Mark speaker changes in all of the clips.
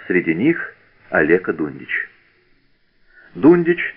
Speaker 1: среди них Олег Дундич. Дундич,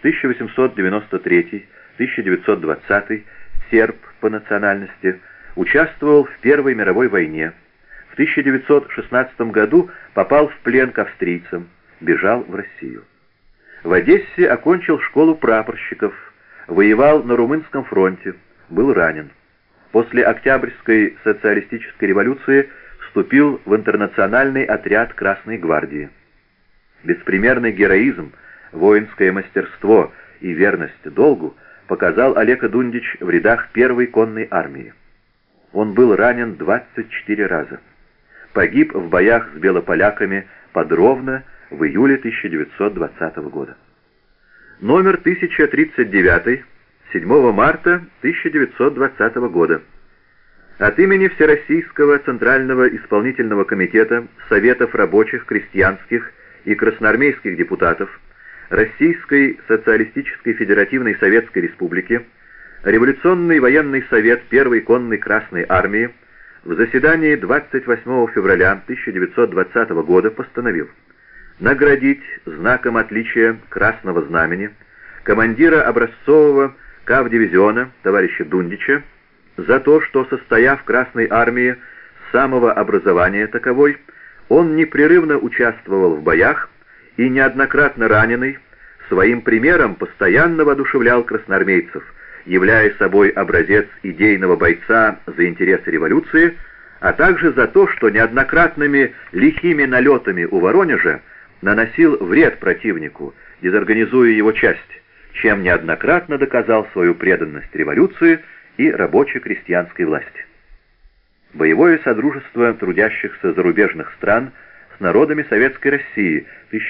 Speaker 1: 1893-1920, серб по национальности, участвовал в Первой мировой войне. В 1916 году попал в плен к австрийцам, бежал в Россию. В Одессе окончил школу прапорщиков, воевал на Румынском фронте, был ранен. После Октябрьской социалистической революции вступил в интернациональный отряд Красной гвардии. Беспримерный героизм, воинское мастерство и верность долгу показал Олег Дундич в рядах Первой конной армии. Он был ранен 24 раза. Погиб в боях с белополяками под Ровно в июле 1920 года. Номер 1039, 7 марта 1920 года. От имени Всероссийского Центрального Исполнительного Комитета Советов рабочих, крестьянских и красноармейских депутатов Российской Социалистической Федеративной Советской Республики Революционный военный совет Первой конной Красной армии в заседании 28 февраля 1920 года постановил наградить знаком отличия Красного Знамени командира образцового кавдивизиона товарища Дундича за то, что, состояв в Красной армии с самого образования таковой, он непрерывно участвовал в боях и, неоднократно раненый, своим примером постоянно воодушевлял красноармейцев, являя собой образец идейного бойца за интересы революции, а также за то, что неоднократными лихими налетами у Воронежа наносил вред противнику, дезорганизуя его часть, чем неоднократно доказал свою преданность революции и рабоче-крестьянской власти. Боевое содружество трудящихся зарубежных стран с народами Советской России,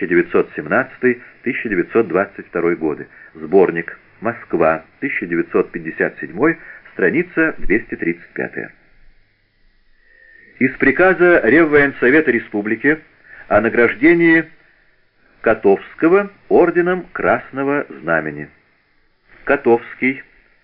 Speaker 1: 1917-1922 годы. Сборник. Москва, 1957, страница 235. Из приказа Реввоенсовета Республики о награждении Котовского орденом Красного Знамени. Котовский,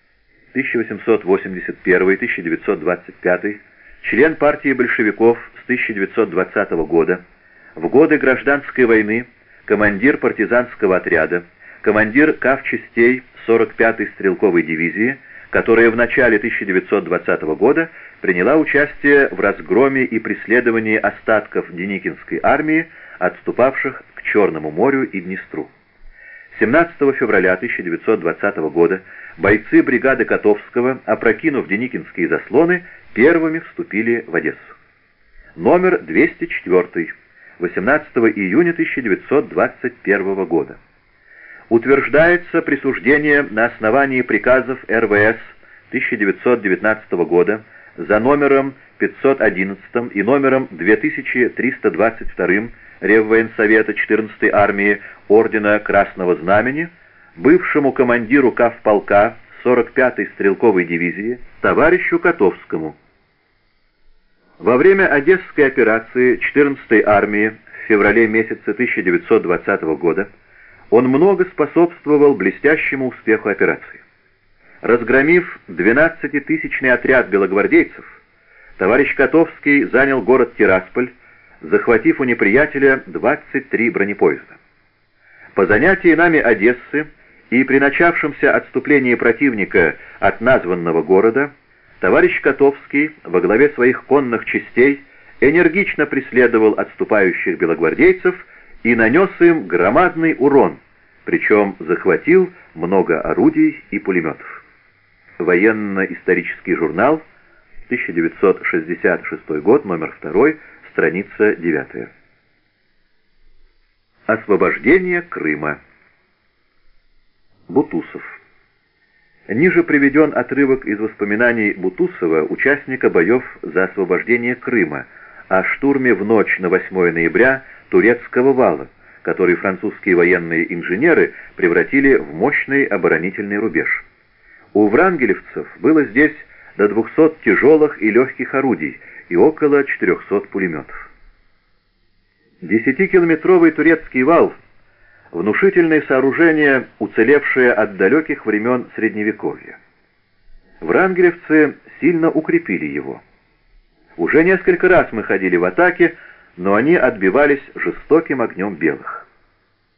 Speaker 1: 1881-1925, член партии большевиков с 1920 года, в годы Гражданской войны командир партизанского отряда, командир кавчастей 45-й стрелковой дивизии, которая в начале 1920 года приняла участие в разгроме и преследовании остатков Деникинской армии, отступавших к Черному морю и Днестру. 17 февраля 1920 года бойцы бригады Котовского, опрокинув Деникинские заслоны, первыми вступили в Одессу. Номер 204, 18 июня 1921 года. Утверждается присуждение на основании приказов РВС 1919 года за номером 511 и номером 2322 Реввоенсовета 14-й армии Ордена Красного Знамени бывшему командиру кавполка 45-й стрелковой дивизии товарищу Котовскому. Во время Одесской операции 14-й армии в феврале месяце 1920 года он много способствовал блестящему успеху операции. Разгромив 12-тысячный отряд белогвардейцев, товарищ Котовский занял город Тирасполь, захватив у неприятеля 23 бронепоезда. По занятии нами Одессы и при начавшемся отступлении противника от названного города, товарищ Котовский во главе своих конных частей энергично преследовал отступающих белогвардейцев и нанес им громадный урон, причем захватил много орудий и пулеметов. Военно-исторический журнал, 1966 год, номер 2, страница 9. Освобождение Крыма. Бутусов. Ниже приведен отрывок из воспоминаний Бутусова, участника боев за освобождение Крыма, о штурме в ночь на 8 ноября Турецкого вала, который французские военные инженеры превратили в мощный оборонительный рубеж. У врангелевцев было здесь до 200 тяжелых и легких орудий и около 400 пулеметов. 10-километровый турецкий вал — внушительное сооружение, уцелевшее от далеких времен Средневековья. Врангелевцы сильно укрепили его. Уже несколько раз мы ходили в атаке, но они отбивались жестоким огнем белых.